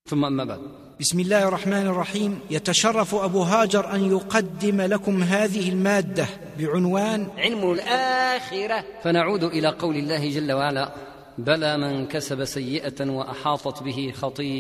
ثم أما بعد. بسم الله الرحمن الرحيم. يتشرف أبو هاجر أن يقدم لكم هذه المادة بعنوان علم الآخرة. فنعود إلى قول الله جل وعلا: بلى من كسب سيئة وأحاطت به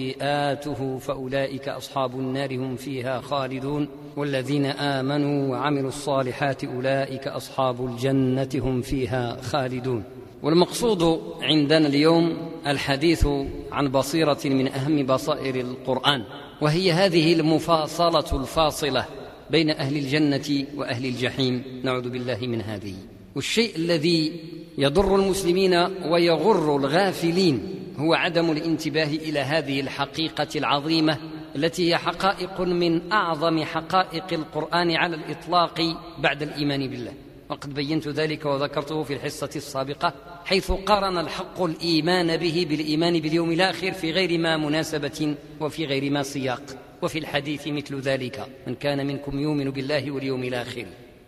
خطيئاته فأولئك أصحاب النار هم فيها خالدون والذين آمنوا وعملوا الصالحات أولئك أصحاب الجنة هم فيها خالدون. والمقصود عندنا اليوم الحديث عن بصيرة من أهم بصائر القرآن، وهي هذه المفاصلة الفاصلة بين أهل الجنة وأهل الجحيم، نعوذ بالله من هذه. والشيء الذي يضر المسلمين ويغر الغافلين هو عدم الانتباه إلى هذه الحقيقة العظيمة التي هي حقائق من أعظم حقائق القرآن على الإطلاق بعد الإيمان بالله، وقد بينت ذلك وذكرته في الحصة السابقة، حيث قارن الحق الإيمان به بالإيمان باليوم الآخر في غير ما مناسبة وفي غير ما سياق. وفي الحديث مثل ذلك: من كان منكم يؤمن بالله واليوم الآخر.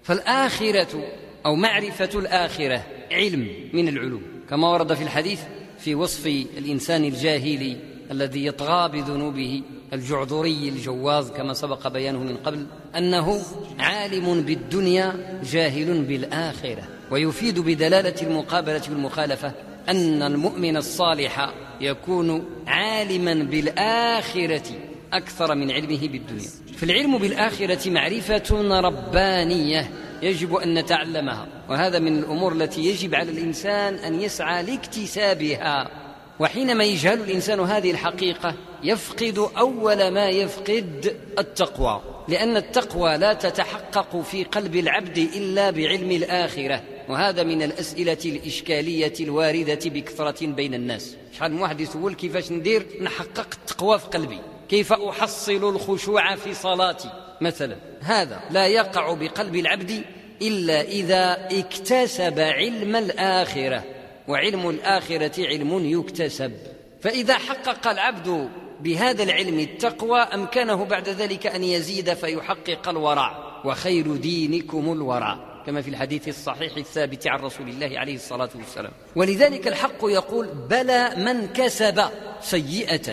فالآخرة أو معرفة الآخرة علم من العلوم، كما ورد في الحديث في وصف الإنسان الجاهلي الذي يطغى بذنوبه الجعذري الجواز كما سبق بيانه من قبل، أنه عالم بالدنيا جاهل بالآخرة. ويفيد بدلالة المقابلة والمخالفة أن المؤمن الصالح يكون عالما بالآخرة أكثر من علمه بالدنيا. فالعلم بالآخرة معرفة ربانية يجب أن نتعلمها، وهذا من الأمور التي يجب على الإنسان أن يسعى لاكتسابها. وحينما يجهل الإنسان هذه الحقيقة يفقد أول ما يفقد التقوى، لأن التقوى لا تتحقق في قلب العبد إلا بعلم الآخرة. وهذا من الأسئلة الإشكالية الواردة بكثرة بين الناس. شحال من واحد يسول: كيفاش ندير نحقق التقوى في قلبي؟ كيف أحصل الخشوع في صلاتي مثلا؟ هذا لا يقع بقلب العبد إلا إذا اكتسب علم الآخرة، وعلم الآخرة علم يكتسب. فإذا حقق العبد بهذا العلم التقوى أمكنه بعد ذلك أن يزيد فيحقق الورع، وخير دينكم الورع، كما في الحديث الصحيح الثابت عن رسول الله عليه الصلاة والسلام. ولذلك الحق يقول: بلى من كسب سيئة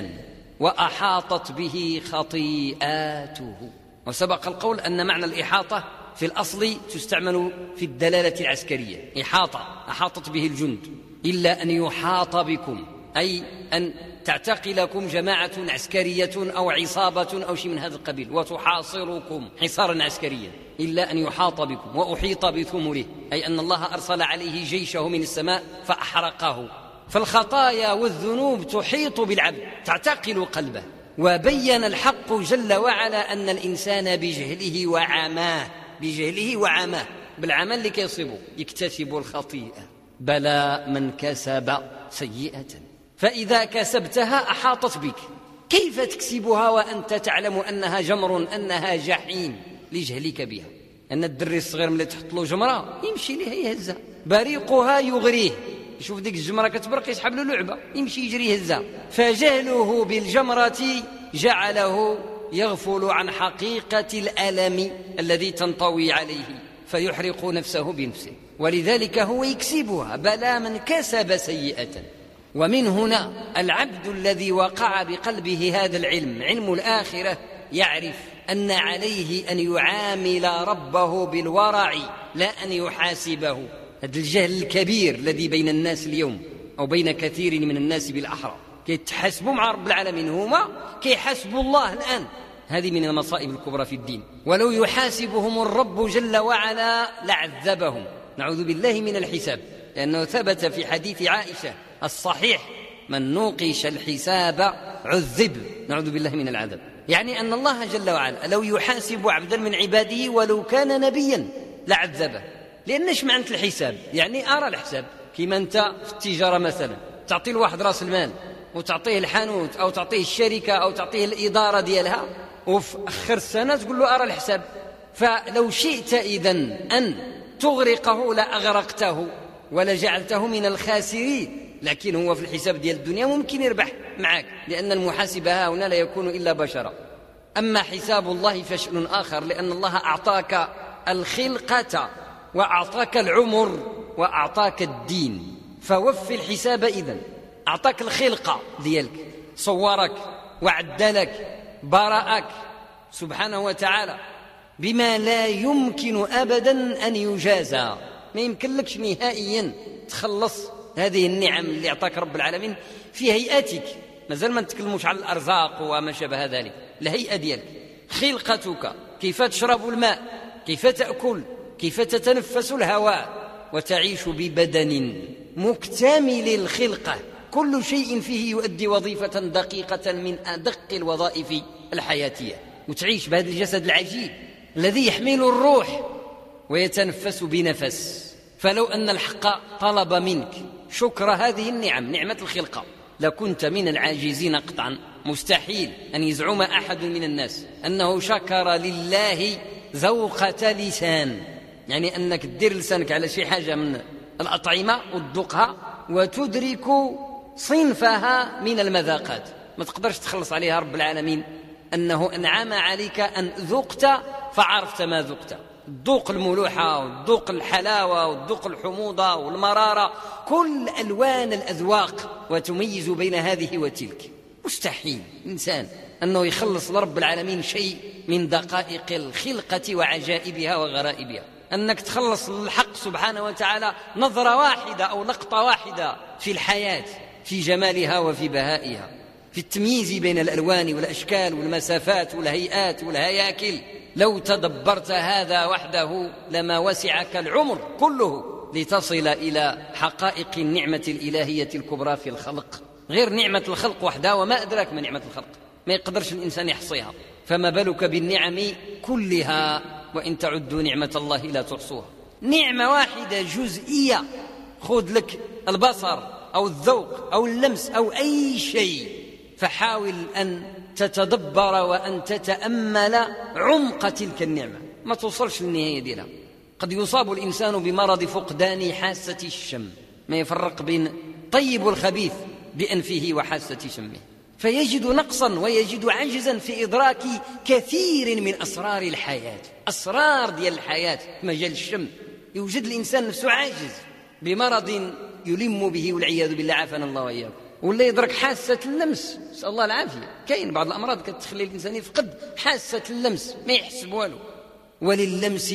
وأحاطت به خطيئاته. وسبق القول أن معنى الإحاطة في الأصل تستعمل في الدلالة العسكرية، أحاطت به الجند، إلا أن يحاط بكم، أي أن تعتقلكم جماعة عسكرية أو عصابة أو شيء من هذا القبيل وتحاصركم حصارا عسكريا، إلا أن يحاط بكم. وأحيط بثمره، أي أن الله أرسل عليه جيشه من السماء فأحرقه. فالخطايا والذنوب تحيط بالعبد، تعتقل قلبه. وبين الحق جل وعلا أن الإنسان بجهله وعماه بالعمل اللي كيصيبه يكتسب الخطيئة. بلى من كسب سيئة، فإذا كسبتها أحاطت بك. كيف تكسبها وأنت تعلم أنها جمر، أنها جحيم، لجهلك بها؟ أن الدري الصغير ملي تحط له جمرة يمشي لها يهزها، بريقها يغريه، يشوف ديك الجمرة كتبرق يسحب له لعبة يمشي يجري يهزها. فجهله بالجمرة جعله يغفل عن حقيقة الألم الذي تنطوي عليه فيحرق نفسه بنفسه، ولذلك هو يكسبها. بلى من كسب سيئة. ومن هنا العبد الذي وقع بقلبه هذا العلم، علم الآخرة، يعرف أن عليه أن يعامل ربه بالورع لا أن يحاسبه. هذا الجهل الكبير الذي بين الناس اليوم أو بين كثير من الناس بالأحرى، كيتحاسبوا مع رب العالمين، هما كيحاسبوا الله الآن. هذه من المصائب الكبرى في الدين. ولو يحاسبهم الرب جل وعلا لعذبهم، نعوذ بالله من الحساب، لأنه ثبت في حديث عائشة الصحيح: من نوقش الحساب عذب، نعوذ بالله من العذاب. يعني أن الله جل وعلا لو يحاسب عبدا من عباده ولو كان نبيا لعذبه. لأنش معنى الحساب؟ يعني أرى الحساب، كما أنت في التجارة مثلا تعطي الواحد رأس المال وتعطيه الحانوت أو تعطيه الشركة أو تعطيه الإدارة ديالها، وفي آخر السنة تقول له أرى الحساب. فلو شئت إذن أن تغرقه لأغرقته ولجعلته من الخاسرين، لكن هو في الحساب ديال الدنيا ممكن يربح معك، لأن المحاسب هنا لا يكون إلا بشرا. أما حساب الله فشأن آخر، لأن الله أعطاك الخلقة وأعطاك العمر وأعطاك الدين، فوفي الحساب. إذن أعطاك الخلقة ديالك، صورك وعدلك برأك سبحانه وتعالى بما لا يمكن أبدا أن يجازى. ما يمكن لكش نهائيا تخلص هذه النعم اللي أعطاك رب العالمين في هيئتك. مازال ما نتكلموش على الأرزاق وما شابه ذلك. الهيئة ديالك، خلقتك، كيف تشرب الماء، كيف تأكل، كيف تتنفس الهواء، وتعيش ببدن مكتمل الخلقة كل شيء فيه يؤدي وظيفة دقيقة من أدق الوظائف الحياتية، وتعيش بهذا الجسد العجيب الذي يحمل الروح ويتنفس بنفس. فلو أن الحق طلب منك شكر هذه النعم، نعمة الخلقة، لكنت من العاجزين قطعا. مستحيل أن يزعم أحد من الناس أنه شكر لله ذوقة لسان، يعني أنك تدير لسانك على شي حاجة من الأطعمة وتذوقها وتدرك صنفها من المذاقات، ما تقدرش تخلص عليها رب العالمين أنه أنعم عليك أن ذقت فعرفت ما ذقت. تذوق الملوحة وتذوق الحلاوة وتذوق الحموضة والمرارة، كل ألوان الأذواق، وتميز بين هذه وتلك. مستحيل إنسان أنه يخلص لرب العالمين شيء من دقائق الخلقة وعجائبها وغرائبها. أنك تخلص للحق سبحانه وتعالى نظرة واحدة أو لقطة واحدة في الحياة، في جمالها وفي بهائها، في التمييز بين الألوان والأشكال والمسافات والهيئات والهياكل. لو تدبرت هذا وحده لما وسعك العمر كله لتصل إلى حقائق النعمة الإلهية الكبرى في الخلق. غير نعمة الخلق وحدها، وما أدراك ما نعمة الخلق، ما يقدرش الإنسان يحصيها، فما بالك بالنعم كلها، وإن تعدوا نعمة الله لا تحصوها. نعمة واحدة جزئية، خذ لك البصر أو الذوق أو اللمس أو أي شيء، فحاول أن تتدبر وأن تتأمل عمق تلك النعمة، ما توصلش للنهاية ديالها. قد يصاب الإنسان بمرض فقدان حاسة الشم، ما يفرق بين طيب والخبيث بأنفه وحاسة شمه، فيجد نقصا ويجد عجزا في إدراك كثير من أسرار الحياة. أسرار ديال الحياة في مجال الشم يوجد الإنسان نفسه عاجز بمرض يلم به والعياذ بالله، عافانا الله وإياكم. ولا يدرك حاسة اللمس، نسأل الله العافية. كاين بعض الأمراض كتخلي الإنسان يفقد حاسة اللمس، ما يحس بوالو. ولللمس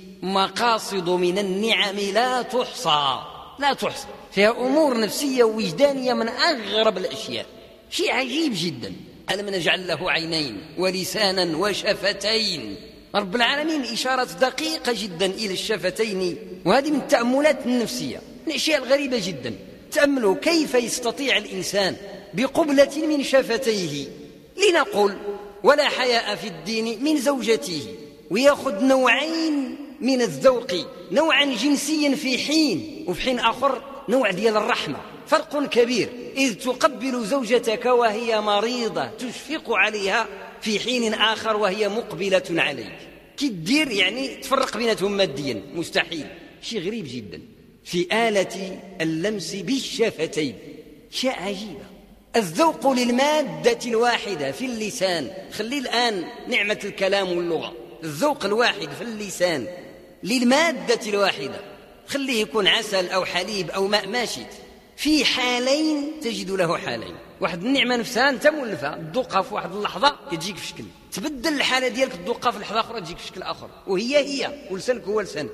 مقاصد من النعم لا تحصى، لا تحصى، فيها أمور نفسية ووجدانية من أغرب الأشياء، شيء عجيب جدا. ألم نجعل له عينين ولسانا وشفتين. رب العالمين إشارة دقيقة جدا إلى الشفتين، وهذه من التأملات النفسية، من الأشياء الغريبة جدا. تأملوا كيف يستطيع الإنسان بقبلة من شفتيه، لنقل ولا حياء في الدين، من زوجته، ويأخذ نوعين من الذوق، نوعا جنسيا في حين، وفي حين آخر نوع ديال الرحمة. فرق كبير، إذ تقبل زوجتك وهي مريضة تشفق عليها، في حين آخر وهي مقبلة عليك. كي تدير يعني تفرق بيناتهم ماديا؟ مستحيل. شيء غريب جدا في آلة اللمس بالشفتين، شيء عجيبة. الذوق للمادة الواحدة في اللسان، خلي الآن نعمة الكلام واللغة، الذوق الواحد في اللسان للمادة الواحدة، خليه يكون عسل أو حليب أو ماء، ماشي. في حالين تجد له حالين، واحد النعمة نفسها أنت مولفها، تذوقها في واحد اللحظة تجيك في شكل، تبدل الحالة ديالك تذوقها في لحظة أخرى تجيك في شكل آخر، وهي ولسانك هو لسانك.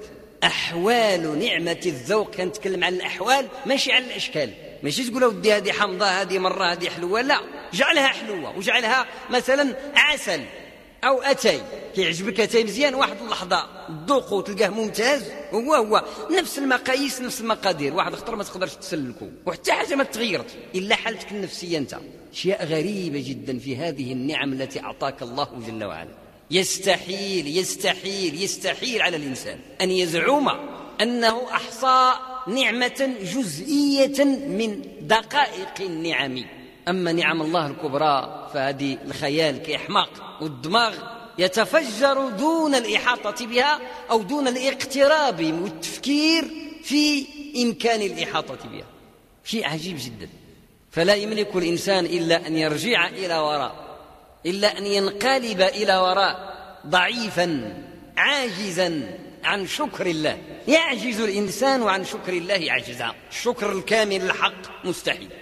أحوال نعمة الذوق، كنتكلم عن الأحوال ماشي عن الأشكال. ماشي تقول ودي هذه حمضة، هذه مرة، هذه حلوة، لا، جعلها حلوة وجعلها مثلا عسل أو أتاي، كيعجبك أتاي مزيان، واحد اللحظة تذوقه وتلقاه ممتاز، هو نفس المقاييس نفس المقادير، واحد اختر ما تقدرش تسلكه، وحتى حاجة ما تغيرت إلا حالتك النفسية أنت. أشياء غريبة جدا في هذه النعم التي أعطاك الله جل وعلا. يستحيل يستحيل يستحيل على الإنسان أن يزعم أنه أحصى نعمة جزئية من دقائق النعم. أما نعم الله الكبرى فهذه الخيال كإحماق، والدماغ يتفجر دون الإحاطة بها أو دون الاقتراب والتفكير في إمكان الإحاطة بها. شيء عجيب جدا. فلا يملك الإنسان إلا أن يرجع إلى وراء، إلا أن ينقلب إلى وراء ضعيفا عاجزا عن شكر الله. يعجز الإنسان عن شكر الله عجزا، الشكر الكامل الحق مستحيل.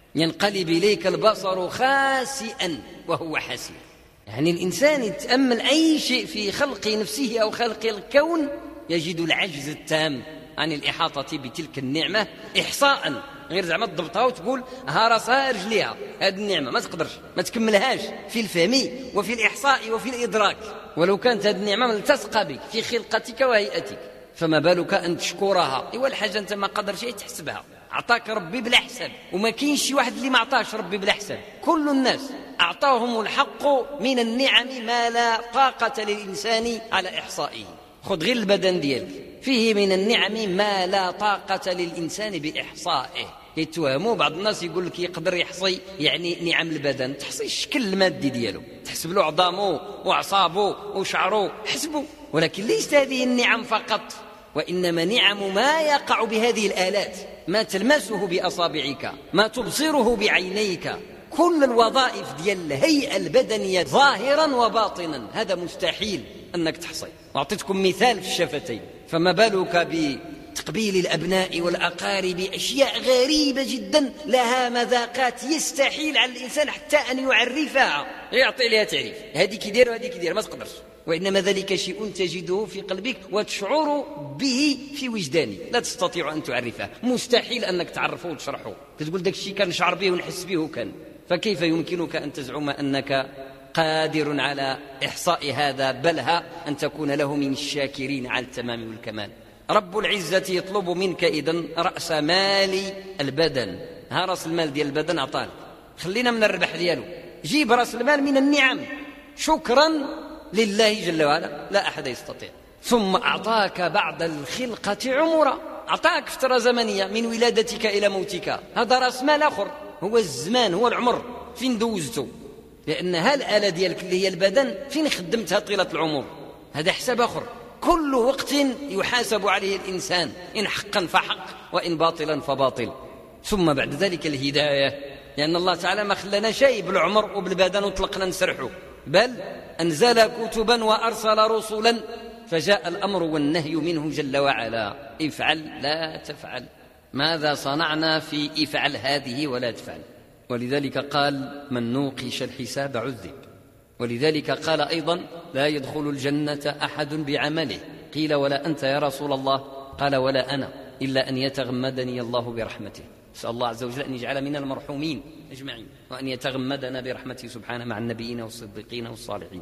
ينقلب إليك البصر خاسئا وهو حسير. يعني الإنسان يتأمل أي شيء في خلق نفسه أو خلق الكون يجد العجز التام عن الإحاطة بتلك النعمة إحصاء، غير زعما تضبطها وتقول ها راسها رجليها. هذه النعمة ما تقدرش ما تكملهاش في الفهم وفي الإحصاء وفي الإدراك، ولو كانت هذه النعمة ملتصقة بك في خلقتك وهيئتك، فما بالك أن تشكرها. إيوا الحاجة أنت ما قدر شيء تحسبها، أعطاك ربي بلا حساب، وما كاينش شي واحد اللي ما أعطاش ربي بلا حساب. كل الناس أعطاهم الحق من النعم ما لا طاقة للإنسان على إحصائه. خذ غير البدن ديالك، فيه من النعم ما لا طاقة للإنسان بإحصائه. يتوهموا بعض الناس يقول لك يقدر يحصي يعني نعم البدن، تحصي الشكل المادي ديالو، تحسب له عظامه وأعصابه وشعره، حسبه. ولكن ليست هذه النعم فقط، وإنما نعم ما يقع بهذه الآلات، ما تلمسه بأصابعك، ما تبصره بعينيك، كل الوظائف ديال الهيئة البدنية ظاهرا وباطنا، هذا مستحيل أنك تحصي. وأعطيتكم مثال في الشفتين، فما بالك بتقبيل الأبناء والأقارب، أشياء غريبة جدا لها مذاقات يستحيل على الإنسان حتى أن يعرفها، يعطي لها تعريف، هذه كيدير وهذه كيدير، ما تقدرش. وإنما ذلك شيء تجده في قلبك وتشعر به في وجدانك، لا تستطيع أن تعرفه، مستحيل أنك تعرفه وتشرحه. تقول داك الشيء كان نشعر به ونحس به كان، فكيف يمكنك أن تزعم أنك قادر على إحصاء هذا؟ بلها أن تكون له من الشاكرين على التمام والكمال. رب العزة يطلب منك إذن رأس مال البدن، ها رأس المال ديال البدن أعطاك، خلينا من الربح دياله، جيب رأس المال من النعم شكرا لله جل وعلا، لا أحد يستطيع. ثم أعطاك بعد الخلقة عمرا، أعطاك فترة زمنية من ولادتك إلى موتك، هذا رأس مال آخر، هو الزمان، هو العمر، فين دوزته؟ لأن هالآلة ديالك اللي هي البدن فين خدمتها طيلة العمر، هذا حساب آخر. كل وقت يحاسب عليه الإنسان، إن حقا فحق وإن باطلا فباطل. ثم بعد ذلك الهداية، لأن الله تعالى ما خلنا شيء بالعمر وبالبدن وطلقنا نسرحه، بل أنزل كتبا وأرسل رسلا، فجاء الأمر والنهي منه جل وعلا، افعل لا تفعل، ماذا صنعنا في افعل هذه ولا تفعل. ولذلك قال من نوقش الحساب عذب. ولذلك قال أيضا لا يدخل الجنة أحد بعمله، قيل ولا أنت يا رسول الله؟ قال ولا أنا، إلا أن يتغمدني الله برحمته. نسأل الله عز وجل أن يجعل من المرحومين أجمعين، وأن يتغمدنا برحمته سبحانه مع النبيين والصديقين والصالحين.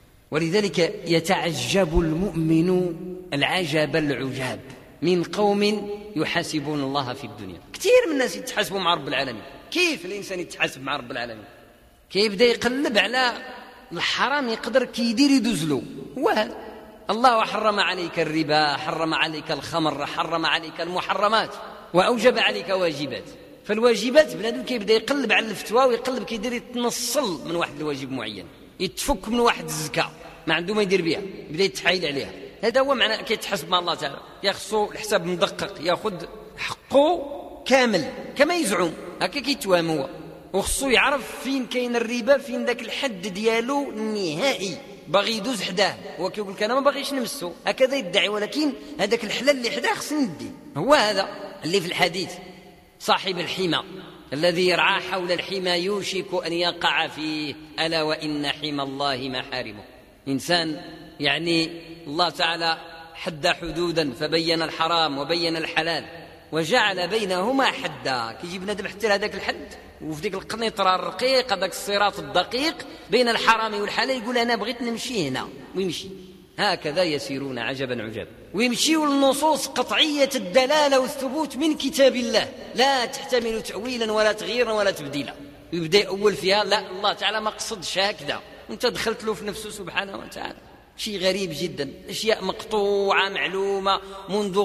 ولذلك يتعجب المؤمن العجب العجاب من قوم يحاسبون الله في الدنيا. كثير من الناس يتحاسبوا مع رب العالمين. كيف الإنسان يتحاسب مع رب العالمين؟ كيبدأ يقلب على الحرام يقدر كيدير يدوزلو، وهذا الله حرم عليك الربا، حرم عليك الخمر، حرم عليك المحرمات، وأوجب عليك واجبات. فالواجبات بنادم كيبدأ يقلب على الفتوى ويقلب كيدير يتنصل من واحد الواجب معين، يتفك من واحد الزكاة ما عنده ما يدير بها، يبدأ يتحايل عليها. هذا هو معنى كيتحسب مع الله تعالى، يخصو الحساب مدقق، ياخذ حقه كامل كما يزعم، هكا كيتوهم هو، وخصو يعرف فين كاين الربا، فين ذاك الحد ديالو النهائي، باغي يدوز حداه، هو كيقول لك انا ما باغيش نمسو، هكذا يدعي، ولكن هذاك الحلال اللي حداه خصني ندي. هو هذا اللي في الحديث صاحب الحمى الذي يرعى حول الحمى يوشك أن يقع فيه، ألا وإن حمى الله محارمه. إنسان يعني الله تعالى حد حدودا فبين الحرام وبين الحلال وجعل بينهما حدا، كيجي بنادم حتى لهذاك الحد، وفي ديك القنيطره الرقيق، هذاك الصراط الدقيق بين الحرام والحلال، يقول انا بغيت نمشي هنا ويمشي. هكذا يسيرون عجبا عجاب، ويمشيوا النصوص قطعيه الدلاله والثبوت من كتاب الله، لا تحتمل تاويلا ولا تغييرا ولا تبديلا. ويبدا يأول فيها لا الله تعالى ما قصدش هكذا، وانت دخلت له في نفسه سبحانه وتعالى. شيء غريب جدا، أشياء مقطوعة معلومة منذ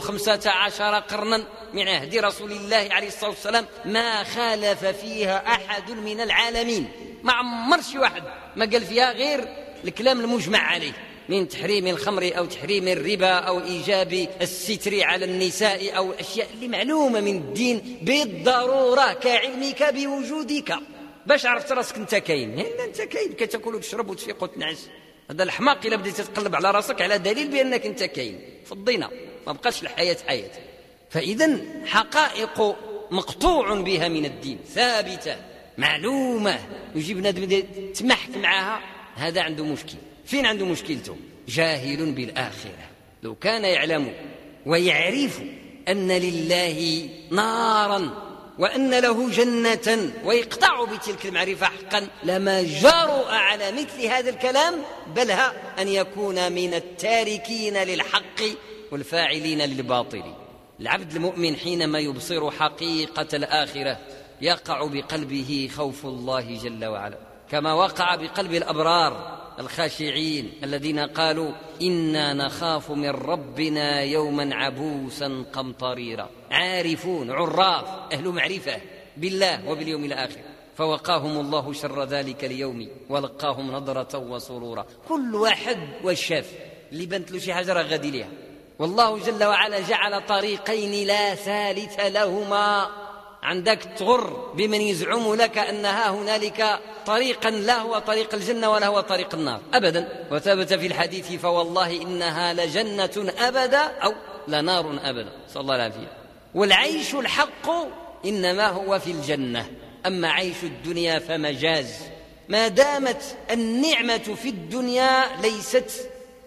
15 قرنا من عهد رسول الله عليه الصلاة والسلام، ما خالف فيها أحد من العالمين، ما عمر شي واحد ما قال فيها غير الكلام المجمع عليه، من تحريم الخمر أو تحريم الربا أو إيجاب الستر على النساء، أو أشياء اللي معلومة من الدين بالضرورة كعلمك بوجودك، باش عرفت راسك انت كاين، هنا انت كاين، كتاكل وتشرب وتفيق وتنعس. هذا الحماق إلا بديت تتقلب على راسك على دليل بأنك انت كاين، فضينا ما بقاش الحياة حياة. فإذا حقائق مقطوع بها من الدين، ثابتة معلومة، يجي بنادم تمحك معها، هذا عنده مشكل. فين عنده مشكلته؟ جاهل بالآخرة. لو كان يعلم ويعرف أن لله نارا وأن له جنة ويقطع بتلك المعرفة حقا لما جرؤ على مثل هذا الكلام، بل أن يكون من التاركين للحق والفاعلين للباطل. العبد المؤمن حينما يبصر حقيقة الآخرة يقع بقلبه خوف الله جل وعلا، كما وقع بقلب الأبرار الخاشعين الذين قالوا إنا نخاف من ربنا يوما عبوسا قمطريرا، عارفون عراف أهل معرفة بالله وباليوم الآخر، فوقاهم الله شر ذلك اليوم ولقاهم نضرة وسرورا. كل واحد والشاف اللي بنت له شي حاجة راه غادي ليها، والله جل وعلا جعل طريقين لا ثالث لهما. عندك تغر بمن يزعم لك أنها هنالك طريقا لا هو طريق الجنة ولا هو طريق النار أبدا. وثبت في الحديث فوالله إنها لجنة أبدا أو لنار أبدا، صلى الله العافية. والعيش الحق إنما هو في الجنة، أما عيش الدنيا فمجاز، ما دامت النعمة في الدنيا ليست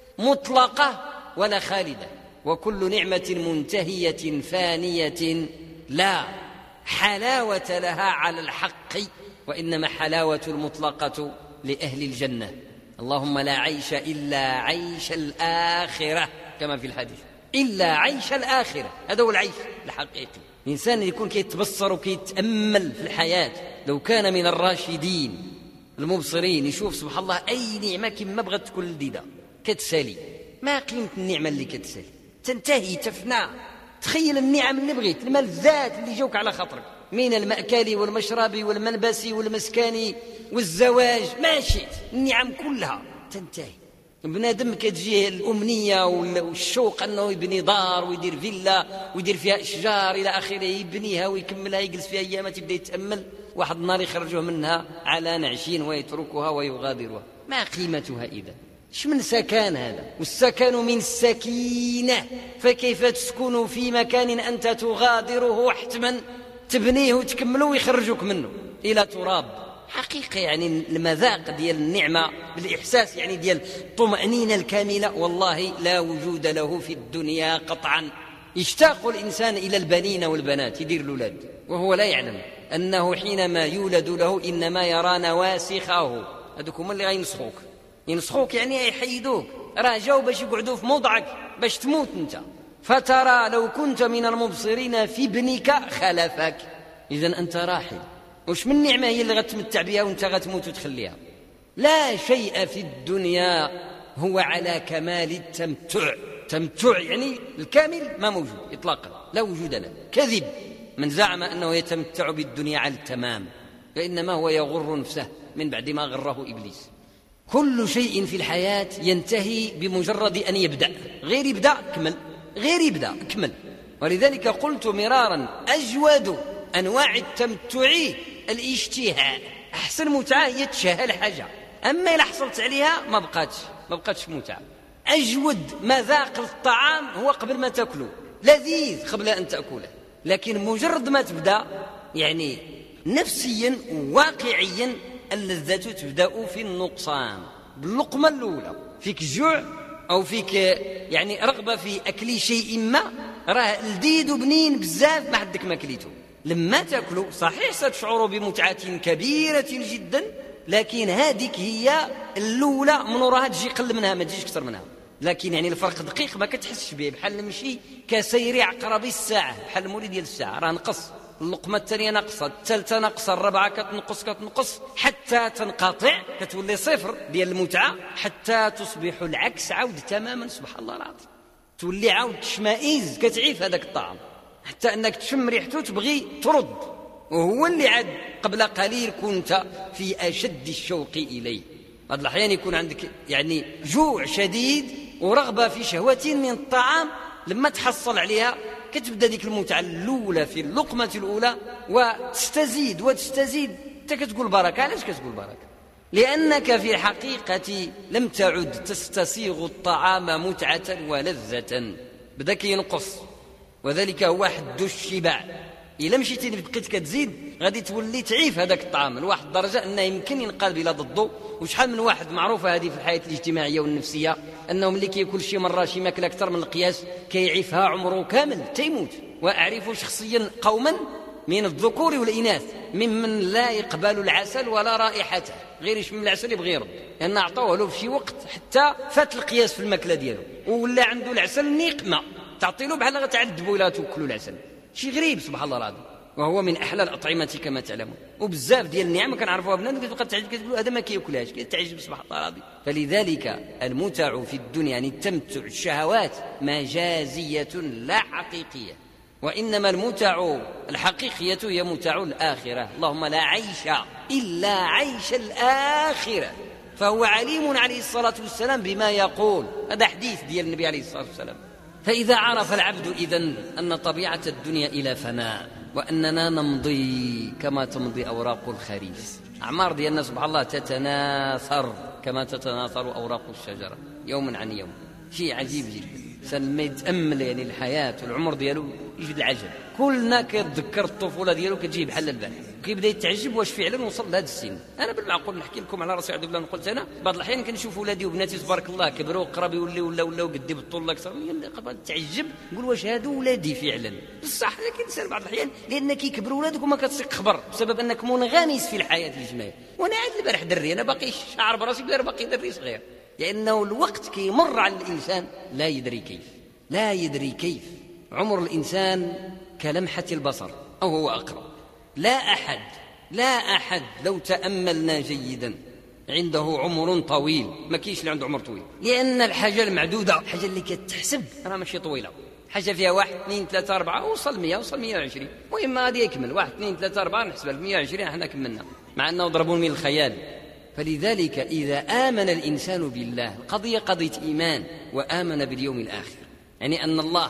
مطلقة ولا خالدة، وكل نعمة منتهية فانية لا حلاوة لها على الحق، وإنما حلاوة المطلقة لأهل الجنة. اللهم لا عيش إلا عيش الآخرة كما في الحديث، إلا عيش الآخرة، هذا هو العيش الحقيقي. الإنسان يكون كيتبصر وكيتأمل في الحياة، لو كان من الراشدين المبصرين يشوف سبحان الله أي نعمة كما بغت تكون لذيذة كتسالي. ما قيمة النعمة اللي كتسالي؟ تنتهي تفنى. تخيل النعم اللي بغيت، الملذات اللي جوك على خاطرك من المأكل والمشرب والملبس والمسكن والزواج، ما شئت، النعم كلها تنتهي. بنادم كتجيه الأمنية والشوق أنه يبني دار ويدير فيلا ويدير فيها أشجار إلى آخره، يبنيها ويكملها، يجلس فيها أيام، تبدأ يتأمل، واحد النهار يخرجه منها على نعشين ويتركها ويغادرها. ما قيمتها إذا؟ ايش من سكان هذا؟ والسكن من السكينة، فكيف تسكن في مكان أنت تغادره حتما تبنيه وتكمله ويخرجك منه إلى تراب؟ حقيقة يعني المذاق ديال النعمة بالإحساس يعني ديال الطمأنينة الكاملة والله لا وجود له في الدنيا قطعا. يشتاق الإنسان إلى البنين والبنات، يدير الأولاد وهو لا يعلم أنه حينما يولد له إنما يرى نواسخه، هذوك هما اللي غينسخوك، ينسخوك يعني يحيدوك، راه جاو باش يقعدوا في موضعك باش تموت انت. فترى لو كنت من المبصرين في ابنك خلفك، إذن أنت راحل. وش من نعمة هي اللي غتمتع بها وانت غتموت وتخليها؟ لا شيء في الدنيا هو على كمال التمتع. تمتع يعني الكامل ما موجود إطلاقا، لا وجود له. كذب من زعم أنه يتمتع بالدنيا على التمام، فإنما هو يغر نفسه من بعد ما غره إبليس. كل شيء في الحياة ينتهي بمجرد أن يبدأ، غير يبدأ كمل، غير يبدأ كمل. ولذلك قلت مرارا أجود أنواع التمتع الاشتهاء. أحسن متعة هي تشهى الحاجة، أما إذا حصلت عليها ما بقاتش متعة. أجود مذاق الطعام هو قبل ما تأكله، لذيذ قبل أن تأكله، لكن مجرد ما تبدأ يعني نفسيا وواقعيا اللذة تبدأ في النقصان باللقمة الأولى. فيك جوع أو فيك يعني رغبة في أكل شيء ما، راه لذيذ وبنين بزاف ما حدك ما كليته. لما تأكله صحيح ستشعر بمتعة كبيرة جدا، لكن هذيك هي الأولى، من وراها تجي قل منها ما تجيش أكثر منها. لكن يعني الفرق دقيق ما كتحسش به، بحال نمشي كسير عقرب الساعة، بحال المولي ديال الساعة راه نقص، اللقمة الثانية ناقصة، الثالثة ناقصة، الرابعة كتنقص حتى تنقطع، كتولي صفر ديال المتعة، حتى تصبح العكس عود تماما. سبحان الله العظيم، تولي عود تشمئز، كتعيف هذاك الطعام حتى أنك تشم ريحته تبغي ترد، وهو اللي عاد قبل قليل كنت في أشد الشوق إليه. بعض الأحيان يكون عندك يعني جوع شديد ورغبة في شهوة من الطعام، لما تحصل عليها كتبدأ ذيك المتعة الأولى في اللقمة الأولى وتستزيد أنت كتقول بركة. علاش كتقول بركة؟ لأنك في الحقيقة لم تعد تستسيغ الطعام متعة ولذة، بدأك ينقص، وذلك هو حد الشبع. إلا مشيتي بقيت كتزيد غادي تولي تعيف هذاك الطعام لواحد الدرجة أنه يمكن ينقال بلا ضده. وشحال من واحد معروفة هذه في الحياة الاجتماعية والنفسية أنه ملي كياكل شي مرة شي ماكلة أكثر من القياس كيعيفها عمره كامل تيموت. وأعرف شخصيا قوما من الذكور والإناث ممن لا يقبل العسل ولا رائحته، غير يشم العسل يبغي يرد، لأن أعطوه له في شي وقت حتى فات القياس في الماكلة ديالو ولا عنده العسل نقمة تعطي له بحال غتعذبوا لا تاكلوا العسل. شي غريب سبحان الله العظيم، وهو من أحلى الأطعمة كما تعلمون. وبزاف ديال النعم كنعرفوها بنادم كتبقى تعجب كتقول هذا ما كياكلهاش كتعجب سبحان الله العظيم. فلذلك المتع في الدنيا يعني التمتع الشهوات مجازية لا حقيقية، وإنما المتع الحقيقية هي متع الآخرة. اللهم لا عيش إلا عيش الآخرة. فهو عليم عليه الصلاة والسلام بما يقول، هذا حديث ديال النبي عليه الصلاة والسلام. فإذا عرف العبد إذن أن طبيعة الدنيا إلى فناء، وأننا نمضي كما تمضي أوراق الخريف، أعمار ديالنا سبحان الله تتناثر كما تتناثر أوراق الشجرة يوما عن يوم. شيء عجيب جدا. الإنسان ما يتأمل يعني الحياة والعمر ديالو يجد العجب. كلنا كيتذكر الطفولة ديالو كتجي بحال البال، كيبدا يتعجب واش فعلا وصل لهذا السن. أنا بالمعقول نحكي لكم على راسي عبد الله، قلت أنا بعض الأحيان كنشوف ولادي وبناتي تبارك الله كبروا قراب ولاو قدي بالطول أكثر، قبل تعجب نقول واش هادو ولادي فعلا بصح. لكن الإنسان بعض الأحيان لأن كيكبروا ولادك وما كتثق خبر بسبب أنك منغمس في الحياة الاجتماعية. وأنا عاد البارح دري أنا باقي شعر براسي باقي دري صغير، لأنه الوقت كيمر على الإنسان لا يدري كيف. عمر الإنسان كلمحة البصر أو هو أقرب. لا أحد لو تأملنا جيدا عنده عمر طويل، ما كاينش اللي عنده عمر طويل، لأن الحاجة المعدودة، الحاجة اللي كتحسب راه ماشي طويلة. حاجة فيها 1 2 3 4 وصل 100 وصل 120، المهم غادي يكمل 1 2 3 4 نحسبها 120 احنا كملنا، مع أنه ضربون من الخيال. فلذلك إذا آمن الإنسان بالله، قضية إيمان وآمن باليوم الآخر، يعني أن الله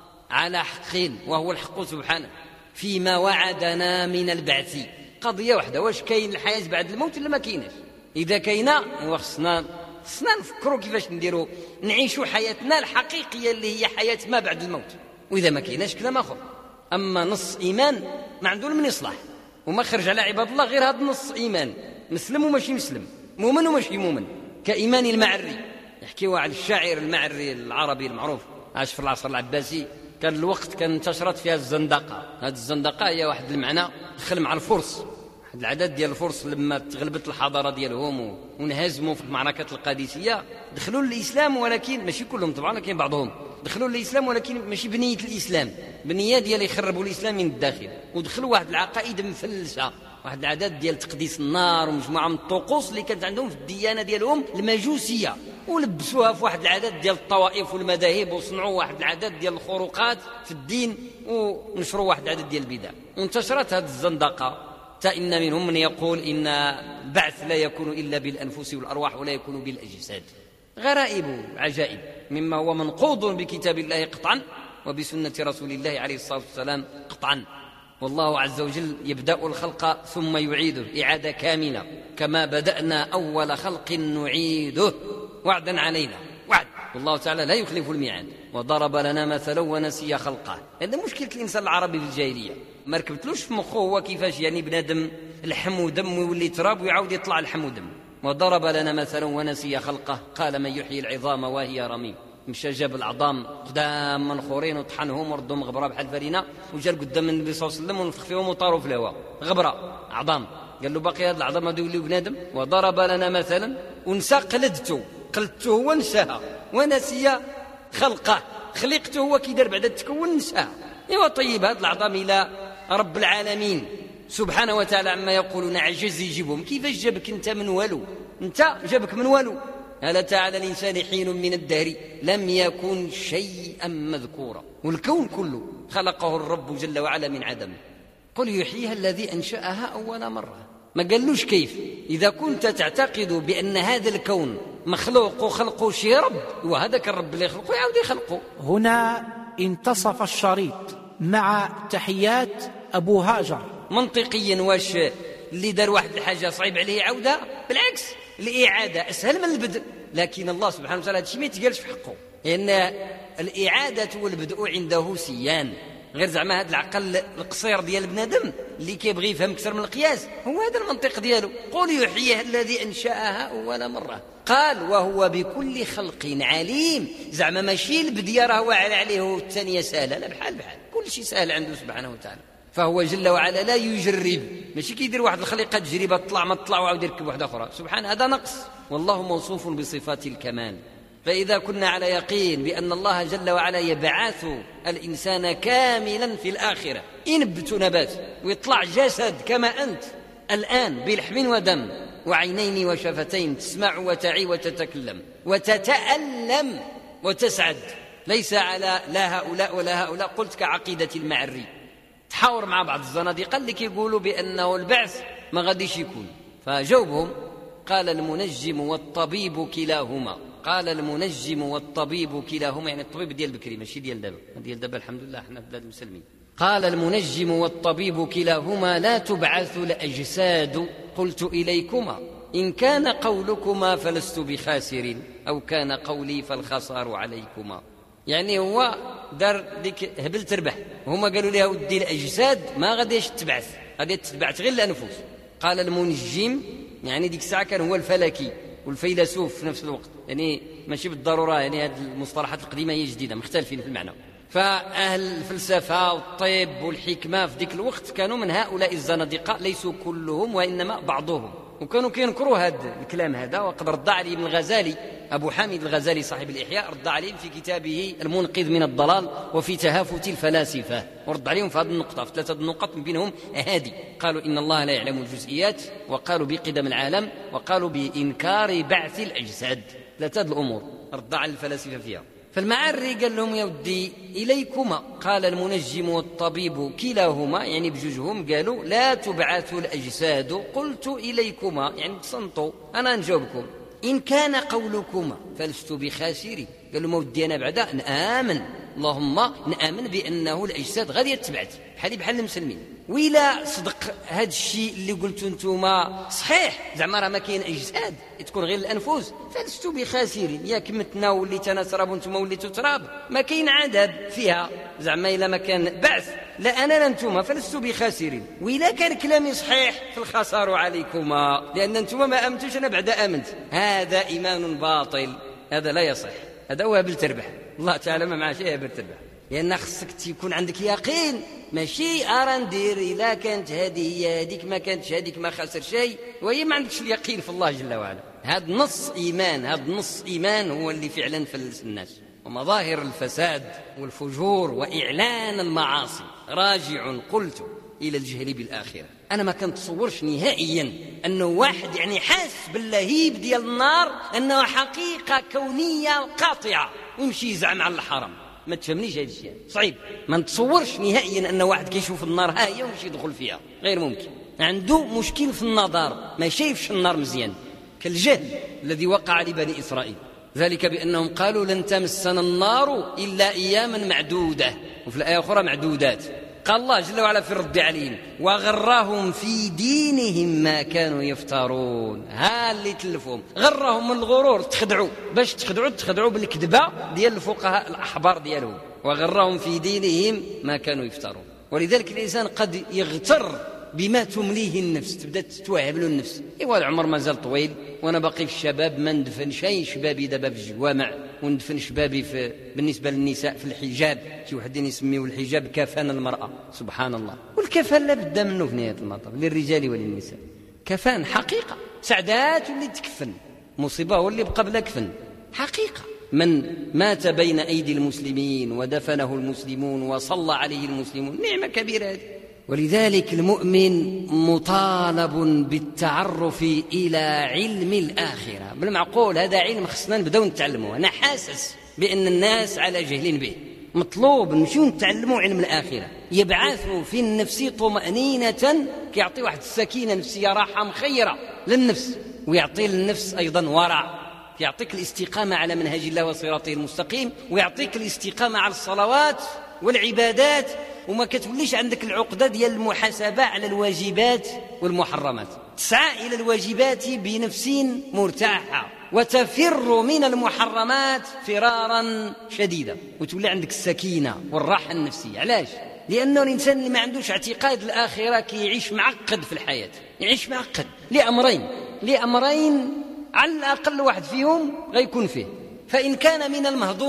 على حق وهو الحق سبحانه فيما وعدنا من البعث. قضية واحدة، واش كاين الحياة بعد الموت ولا ما كايناش؟ إذا كاينة خصنا نفكروا كيفاش نديروا نعيشوا حياتنا الحقيقية اللي هي حياة ما بعد الموت. وإذا ما كايناش كلام آخر. أما نص إيمان ما عنده من يصلح، وما خرج على عباد الله غير هذا نص إيمان، مسلم وماشي مسلم، مؤمن وماشي مؤمن، كإيمان المعري. يحكيوا على الشاعر المعري العربي المعروف، عاش في العصر العباسي، كان الوقت كان انتشرت فيها الزندقة. هذه الزندقة هي واحد المعنى دخل مع الفرس، واحد العدد ديال الفرس لما تغلبت الحضارة ديالهم ونهزموا في معركة القادسية دخلوا للإسلام، ولكن ماشي كلهم طبعا، لكن بعضهم دخلوا للإسلام ولكن ماشي بنية الإسلام، بنية ديال يخربوا الإسلام من الداخل. ودخلوا واحد العقائد مفلسة، واحد العدد ديال تقديس النار ومجموعة من الطقوس اللي كانت عندهم في الديانة ديالهم المجوسية، ولبسوها في واحد العدد ديال الطوائف والمذاهب، وصنعوا واحد العدد ديال الخروقات في الدين، ونشروا واحد العدد ديال البدع، وانتشرت هذه الزندقة. إن منهم من يقول إن البعث لا يكون إلا بالأنفس والأرواح ولا يكون بالأجساد. غرائب عجائب مما هو منقوض بكتاب الله قطعا وبسنة رسول الله عليه الصلاة والسلام قطعا. والله عز وجل يبدأ الخلق ثم يعيده إعادة كاملة، كما بدأنا أول خلق نعيده وعدا علينا، وعد. والله تعالى لا يخلف الميعاد. وضرب لنا مثلا ونسي خلقه. هذا مشكلة الإنسان العربي في الجاهلية، ما ركبتلوش في مخه هو كيفاش يعني بنادم لحم ودم ويولي تراب ويعاود يطلع لحم ودم. وضرب لنا مثلا ونسي خلقه قال من يحيي العظام وهي رميم. مشى جاب العظام قدام منخورين وطحنهم وردهم غبره بحال فرينه، وجا قدام النبي صلى الله عليه وسلم ونفخ فيهم وطاروا في الهواء غبره عظام. قال له باقي هذا العظام هذا يوليو بنادم؟ وضرب لنا مثلا ونسى قلدته هو نساها، ونسي خلقه خلقته هو كيدار بعد التكون نساها. ايوا طيب هذا العظام الى رب العالمين سبحانه وتعالى عما يقولون عجز يجيبهم، كيفاش جابك انت من والو؟ انت جابك من والو. هل أتى على الإنسان حين من الدهر لم يكن شيئا مذكورا. والكون كله خلقه الرب جل وعلا من عدم. قل يحييها الذي أنشأها أول مرة. ما قالوش كيف. إذا كنت تعتقد بأن هذا الكون مخلوق وخلقه شي رب، وهذاك الرب اللي يخلقه يعود يخلقه. هنا انتصف الشريط مع تحيات أبو هاجر. منطقيا واش اللي دار واحد الحاجة صعيب عليه يعودها؟ بالعكس، الإعادة أسهل من البدء. لكن الله سبحانه وتعالى هذا الشيء ما يتقالش في حقه، لأن الإعادة والبدء عنده سيان. غير زعما هذا العقل القصير ديال بنادم اللي كيبغي يفهم أكثر من القياس، هو هذا المنطق ديالو. قل يحييها الذي أنشأها أول مرة. قال وهو بكل خلق عليم، زعما ماشي البدية راه واعر عليه والثانية سهلة، لا، بحال كل شيء سهل عنده سبحانه وتعالى. فهو جل وعلا لا يجرب، ماشي كيدير واحد الخليقة تجربة تطلع ما تطلع وعاود يركب واحدة أخرى، سبحان، هذا نقص، والله موصوف بصفات الكمال. فإذا كنا على يقين بأن الله جل وعلا يبعث الإنسان كاملا في الآخرة، ينبت نبات ويطلع جسد كما أنت الآن بلحم ودم وعينين وشفتين، تسمع وتعي وتتكلم وتتألم وتسعد، ليس على لا هؤلاء ولا هؤلاء. قلت كعقيدة المعري، تحاور مع بعض الزنادقة اللي كيقولوا بأنه البعث ما غاديش يكون، فجاوبهم قال المنجم والطبيب كلاهما. قال المنجم والطبيب كلاهما، يعني الطبيب ديال بكري ماشي ديال دابا، ديال دابا الحمد لله احنا في بلاد المسلمين. قال المنجم والطبيب كلاهما لا تبعث الأجساد، قلت إليكما إن كان قولكما فلست بخاسر، أو كان قولي فالخسار عليكما. يعني هو دار ديك هبل تربح، هما قالوا لها ودي الأجساد ما غاديش تبعث، غادي تتبعث غير الأنفس. قال المنجم يعني ديك الساعة كان هو الفلكي والفيلسوف في نفس الوقت، يعني ماشي بالضرورة، يعني هذه المصطلحات القديمة هي جديدة مختلفين في المعنى. فأهل الفلسفة والطب والحكمة في ذيك الوقت كانوا من هؤلاء الزنادقة، ليسوا كلهم وإنما بعضهم، وكانوا كينكروا هذا الكلام هذا. وقد رد عليه ابن الغزالي، أبو حامد الغزالي صاحب الإحياء، رد عليهم في كتابه المنقذ من الضلال وفي تهافت الفلاسفة، ورد عليهم في هذه النقطة، في 3 نقط من بينهم هذه. قالوا إن الله لا يعلم الجزئيات، وقالوا بقدم العالم، وقالوا بإنكار بعث الأجساد. 3 الأمور رد على الفلاسفة فيها. فالمعري قال لهم يا ودي إليكما. قال المنجم والطبيب كلاهما، يعني بجوجهم قالوا لا تبعث الأجساد، قلت إليكما يعني تصنطوا أنا نجاوبكم إن كان قولكما فلست بخاسر. قالوا ما ودي أنا بعدا نآمن، اللهم نآمن بأنه الأجساد غادي تبعث بحال المسلمين، وإلا صدق هذا الشيء اللي قلتوا نتوما صحيح، زعما راه ما كاين أجساد تكون غير الأنفس، فلست بخاسر. ياك متنا وليت أنا تراب وانتم وليتوا تراب، ما كاين عذاب فيها، زعما إلا ما كان بعث لا أنا لا نتوما فلست بخاسر. وإلا كان كلامي صحيح فالخسار عليكما، لأن انتم ما أمنتوش أنا بعد آمنت. هذا إيمان باطل، هذا لا يصح، هذا هو هبل تربح. الله تعالى ما مع شيء هبل تربح، لأن خصك تكون عندك يقين، ماشي أراندير إلا كانت هذه هي هذيك، ما كانتش هذيك ما خسر شيء، وهي ما عندكش اليقين في الله جل وعلا. هذا نص إيمان، هذا نص إيمان هو اللي فعلا فلس الناس. ومظاهر الفساد والفجور وإعلان المعاصي راجع قلت إلى الجهل بالآخرة. أنا ما كنت تصورش نهائيا أنه واحد يعني حاس باللهيب ديال النار أنه حقيقة كونية قاطعة ويمشي يزعم على الحرم. ما تفهمنيش هذا الشيء صعيب، ما نتصورش نهائيا أن واحد كيشوف النار هاهي ويمشي يدخل فيها، غير ممكن. عنده مشكل في النظر، ما شايفش النار مزيان، كالجهل الذي وقع لبني إسرائيل، ذلك بأنهم قالوا لن تمسنا النار إلا أياما معدودة، وفي الآية الأخرى معدودات. قال الله جل وعلا في الرد عليهم وغرهم في دينهم ما كانوا يفترون. ها اللي تلفهم، غرهم من الغرور، تخدعوا باش تخدعوا بالكذبة ديال الفقهاء الأحبار ديالهم، وغرهم في دينهم ما كانوا يفترون. ولذلك الإنسان قد يغتر بما تمليه النفس، تبدأ تتوهب له النفس. إيوا العمر ما زال طويل وأنا باقي في الشباب، ما ندفن شيء شبابي دابا في الجوامع، وندفن شبابي بالنسبة للنساء في الحجاب. شي وحدين يسميوا الحجاب كفان المرأة، سبحان الله. والكفان لا بد منه في نهاية المطاف للرجال وللنساء، كفان حقيقة. سعدات اللي تكفن، مصيبة هو اللي بقى بلا كفن حقيقة. من مات بين أيدي المسلمين ودفنه المسلمون وصلى عليه المسلمون، نعمة كبيرة هذه. ولذلك المؤمن مطالب بالتعرف إلى علم الآخرة بالمعقول. هذا علم خصنا نبدأ نتعلمه. أنا حاسس بأن الناس على جهل به، مطلوب نمشيو نتعلموا علم الآخرة، يبعث في النفس طمأنينة، كيعطي واحد السكينة نفسية، راحة مخيرة للنفس، ويعطي للنفس أيضا ورع، يعطيك الاستقامة على منهج الله وصراطه المستقيم، ويعطيك الاستقامة على الصلوات والعبادات، وما كتوليش عندك العقدة ديال المحاسبة على الواجبات والمحرمات. تسعى إلى الواجبات بنفس مرتاحة، وتفر من المحرمات فرارا شديدا، وتولي عندك السكينة والراحة النفسية. علاش؟ لأنه الإنسان اللي ما عندوش اعتقاد الآخرة كيعيش معقد في الحياة، يعيش معقد لأمرين على الأقل واحد فيهم غيكون فيه. فإن كان من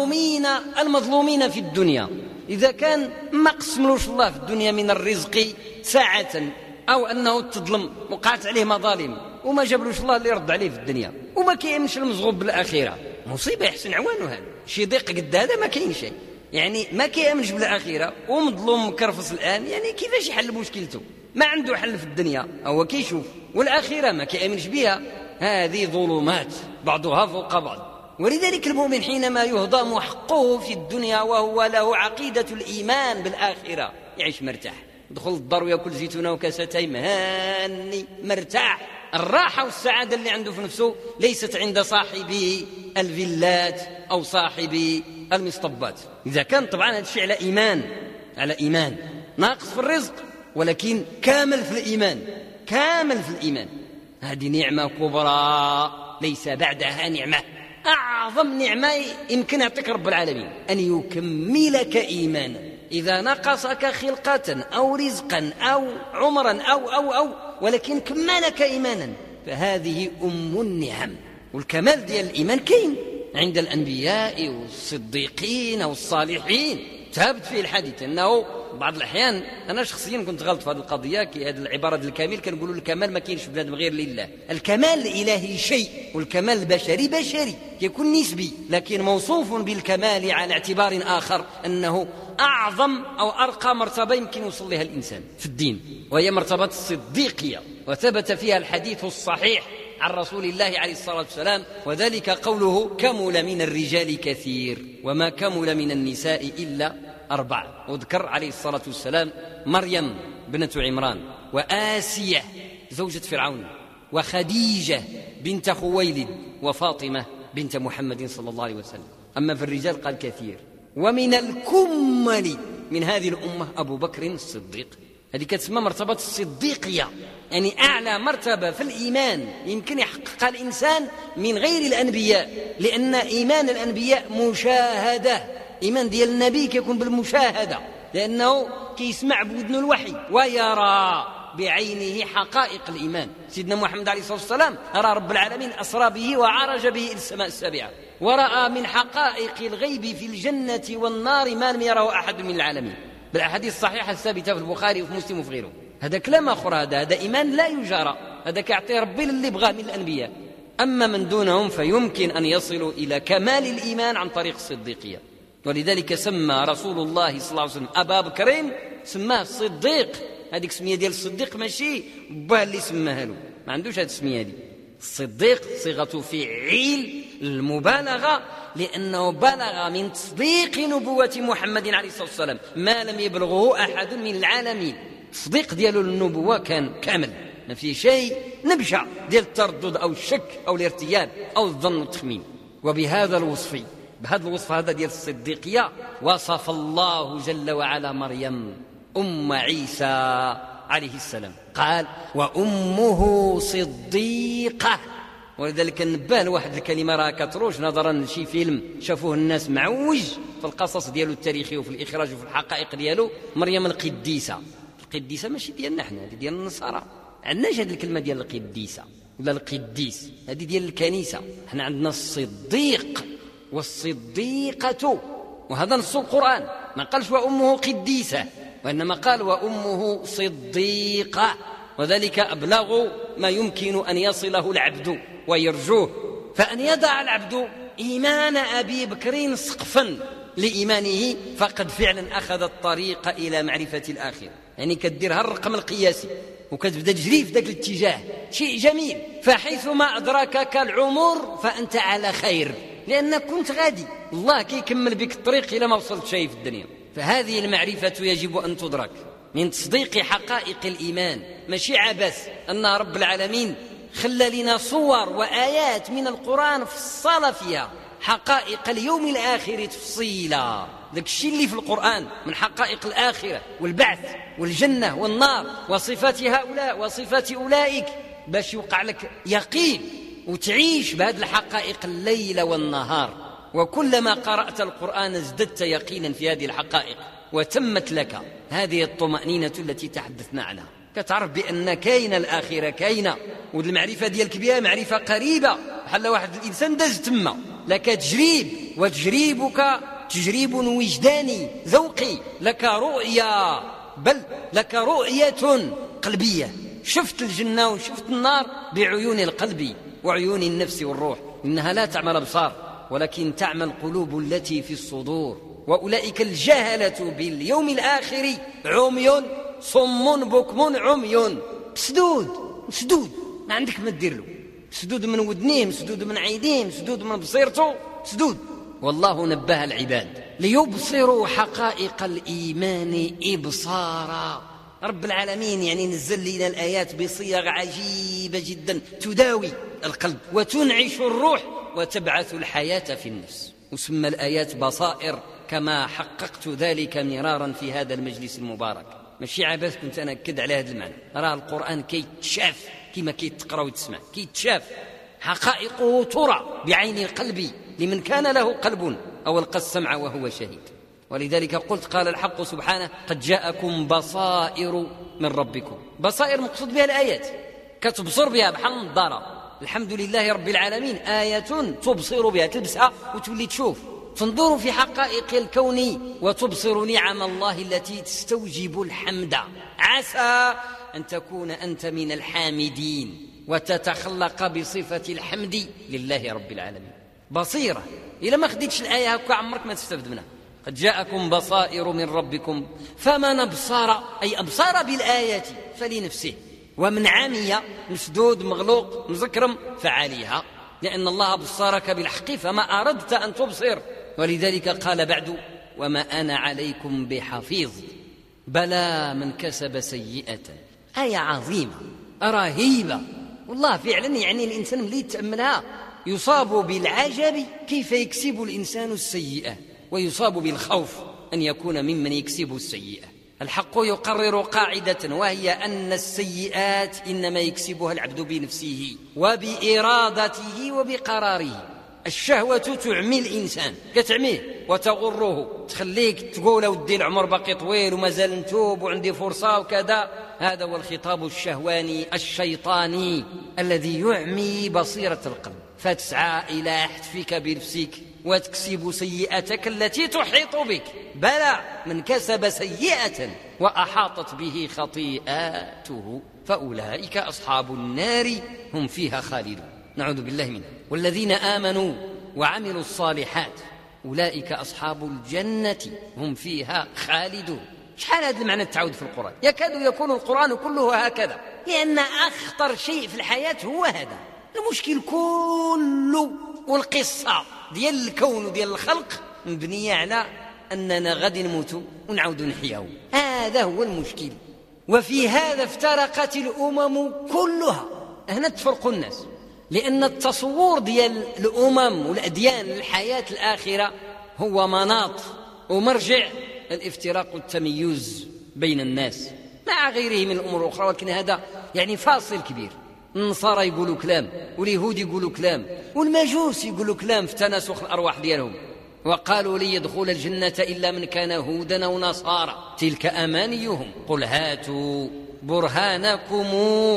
المظلومين في الدنيا، إذا كان ما قسملوش الله في الدنيا من الرزق ساعة، أو أنه تظلم وقعت عليه مظالم وما جابلوش الله اللي يرد عليه في الدنيا، وما كيامنش المزغوب بالآخرة، مصيبة يحسن عوانه هذا. شي ضيق قد هذا ما كاين شيء، يعني ما كيامنش بالآخرة ومظلوم مكرفص الآن، يعني كيفاش يحل مشكلته؟ ما عنده حل في الدنيا، هو كيشوف، والآخرة ما كيامنش بها. هذه ظلمات بعضها فوق بعض. ولذلك المؤمن حينما يهضم حقه في الدنيا وهو له عقيدة الإيمان بالآخرة يعيش مرتاح، دخل الدار ويأكل زيتونه وكاساتين مهاني مرتاح. الراحة والسعادة اللي عنده في نفسه ليست عند صاحب الفيلات أو صاحب المصطبات. إذا كان طبعا هذا الشيء على إيمان ناقص في الرزق ولكن كامل في الإيمان، هذه نعمة كبرى ليس بعدها نعمة. أعظم نعمة يمكن يعطيك رب العالمين أن يكملك إيمانا. إذا نقصك خلقة أو رزقا أو عمرا أو ولكن كملك إيمانا، فهذه النعم. والكمال ديال الإيمان كاين عند الأنبياء والصديقين والصالحين. ثابت فيه الحديث أنه بعض الأحيان، أنا شخصيا كنت غلط في هذه القضية، هذه العبارة الكامل كنقولوا الكمال ما كاينش في بنادم غير لله. الكمال الإلهي شيء، والكمال البشري بشري يكون نسبي، لكن موصوف بالكمال على اعتبار آخر، أنه أعظم أو أرقى مرتبة يمكن يوصل لها الإنسان في الدين، وهي مرتبة الصديقية. وثبت فيها الحديث الصحيح عن رسول الله عليه الصلاة والسلام، وذلك قوله: كمل من الرجال كثير وما كمل من النساء إلا 4. وذكر عليه الصلاة والسلام مريم بنت عمران، وآسية زوجة فرعون، وخديجة بنت خويلد، وفاطمة بنت محمد صلى الله عليه وسلم. أما في الرجال قال كثير. ومن الكمل من هذه الأمة أبو بكر الصديق. هذه كتسمى مرتبة الصديقية، يعني أعلى مرتبة في الإيمان يمكن يحققها الإنسان من غير الأنبياء، لأن إيمان الأنبياء مشاهدة. إيمان ديال النبي كيكون بالمشاهدة، لأنه كيسمع بودنه الوحي ويرى بعينه حقائق الإيمان. سيدنا محمد عليه الصلاة والسلام رأى رب العالمين، أسرى به وعرج به إلى السماء السابعة، ورأى من حقائق الغيب في الجنة والنار ما لم يره أحد من العالمين، بالأحاديث الصحيحة الثابتة في البخاري وفي مسلم وفي غيره. هذا كلام آخر، هذا إيمان لا يجارى، هذا كيعطي ربي للي بغاه من الأنبياء. أما من دونهم فيمكن أن يصلوا إلى كمال الإيمان عن طريق الصديقية. ولذلك سمى رسول الله صلى الله عليه وسلم أبا بكر سماه الصديق. هذيك اسمية ديال الصديق ماشي باه اللي سماها له، ما عندوش هذه الاسمية دي. الصديق صيغة فعيل المبالغة، لأنه بلغ من تصديق نبوة محمد عليه الصلاة والسلام ما لم يبلغه أحد من العالمين. التصديق دياله للنبوة كان كامل، ما في شيء نبشع ديال التردد أو الشك أو الارتياب أو الظن والتخمين. وبهذا الوصف، بهذا الوصف هذا ديال الصديقية، وصف الله جل وعلا مريم أم عيسى عليه السلام، قال: وأمه صديقة. ولذلك نبه لواحد الكلمة راه كتروج نظرا لشي فيلم شافوه الناس معوج في القصص ديالو التاريخي وفي الإخراج وفي الحقائق ديالو. مريم القديسة ماشي ديالنا حنا، هذه ديال النصارى. عندناش هذه الكلمة ديال القديسة ولا القديس، هذه ديال الكنيسة. حنا عندنا الصديق والصديقة، وهذا نص القرآن. ما قالش وأمه قديسة، وإنما قال وأمه صديقة، وذلك أبلغ ما يمكن أن يصله العبد ويرجوه. فأن يضع العبد إيمان أبي بكر سقفا لإيمانه فقد فعلا أخذ الطريق إلى معرفة الآخرة. يعني كديرها الرقم القياسي وكتبدا تجري في ذاك الاتجاه، شيء جميل. فحيثما أدركك العمر فأنت على خير، لأنك كنت غادي، الله كيكمل بك الطريق إلى ما وصلت شيء في الدنيا. فهذه المعرفة يجب أن تدرك من تصديق حقائق الإيمان، ماشي عبث. أن رب العالمين خلى لنا صور وآيات من القرآن فصل فيها حقائق اليوم الآخر تفصيلا. ذاك الشيء اللي في القرآن من حقائق الآخرة والبعث والجنة والنار وصفات هؤلاء وصفات أولئك، باش يوقع لك يقين وتعيش بهذه الحقائق الليل والنهار. وكلما قرأت القرآن ازددت يقينا في هذه الحقائق. وتمت لك هذه الطمأنينة التي تحدثنا عنها، كتعرف بأن كاينة الآخرة، كاينة، والمعرفة ديالك بها معرفة قريبة، بحال واحد الإنسان داز تما لك تجريب، وتجريبك تجريب وجداني ذوقي، لك رؤية، بل لك رؤية قلبية، شفت الجنة وشفت النار بعيون القلب وعيون النفس والروح. إنها لا تعمل أبصار ولكن تعمل القلوب التي في الصدور. وأولئك الجهلة باليوم الآخر عمي صم بكم عمي، مسدود ما عندك ما دير له، مسدود من ودنيه، مسدود من عينيه، مسدود من بصيرته، مسدود. والله نبه العباد ليبصروا حقائق الإيمان إبصارا. رب العالمين يعني نزل لنا الآيات بصيغ عجيبة جدا تداوي القلب وتنعش الروح وتبعث الحياة في النفس. وسمى الآيات بصائر كما حققت ذلك مرارا في هذا المجلس المبارك، ماشي عباس كنت أنا أكد على هذا المعنى. راه القرآن كيتشاف كما كيتقرأ وتسمع، كيتشاف حقائقه ترى بعين القلب لمن كان له قلب أو ألقى السمع وهو شهيد. ولذلك قلت قال الحق سبحانه قد جاءكم بصائر من ربكم. بصائر مقصود بها الآيات، كتبصر بها بحال النظارة. الحمد لله رب العالمين آية تبصر بها، تلبسها وتولي تشوف، تنظر في حقائق الكون وتبصر نعم الله التي تستوجب الحمد. عسى أن تكون أنت من الحامدين وتتخلق بصفة الحمد لله رب العالمين. بصيرة إذا ما خديتش الآية هكا عمرك ما تستفد منها. قد جاءكم بصائر من ربكم فمن أبصر أي أبصر بالآيات فلنفسه، ومن عمي مسدود مغلوق مزكرم فعليها، لأن الله بصرك بالحق فما أردت أن تبصر. ولذلك قال بعد وما أنا عليكم بحفيظ بلى من كسب سيئة. آية عظيمة رهيبة والله فعلا، يعني الإنسان ملي يتأملها يصاب بالعجب كيف يكسب الإنسان السيئة، ويصاب بالخوف أن يكون ممن يكسب السيئة. الحق يقرر قاعدة وهي أن السيئات إنما يكسبها العبد بنفسه وبإرادته وبقراره. الشهوة تعمي الإنسان، كتعميه وتغره، تخليك تقول ودي العمر باقي طويل ومازال نتوب وعندي فرصة وكذا. هذا هو الخطاب الشهواني الشيطاني الذي يعمي بصيرة القلب، فتسعى إلى حتفك بنفسك وتكسب سيئتك التي تحيط بك. بلى من كسب سيئة وأحاطت به خطيئاته فأولئك أصحاب النار هم فيها خالدون، نعوذ بالله منها. والذين آمنوا وعملوا الصالحات أولئك أصحاب الجنة هم فيها خالدون. شحال هذا المعنى تعود في القرآن؟ يكاد يكون القرآن كله هكذا، لأن أخطر شيء في الحياة هو هذا المشكل كله. والقصة ديال الكون وديال الخلق مبنية على أننا غد نموت ونعود نحياه، هذا هو المشكل. وفي هذا افترقت الأمم كلها. هنا تفرق الناس، لأن التصور ديال الأمم والأديان للحياة الآخرة هو مناط ومرجع الافتراق والتميز بين الناس مع غيره من الأمور الأخرى. ولكن هذا يعني فاصل كبير. النصارى يقولوا كلام، واليهود يقولوا كلام، والمجوس يقولوا كلام في تناسخ الأرواح ديالهم. وقالوا لي يدخل الجنة إلا من كان هودا أو نصارى تلك أمانيهم قل هاتوا برهانكم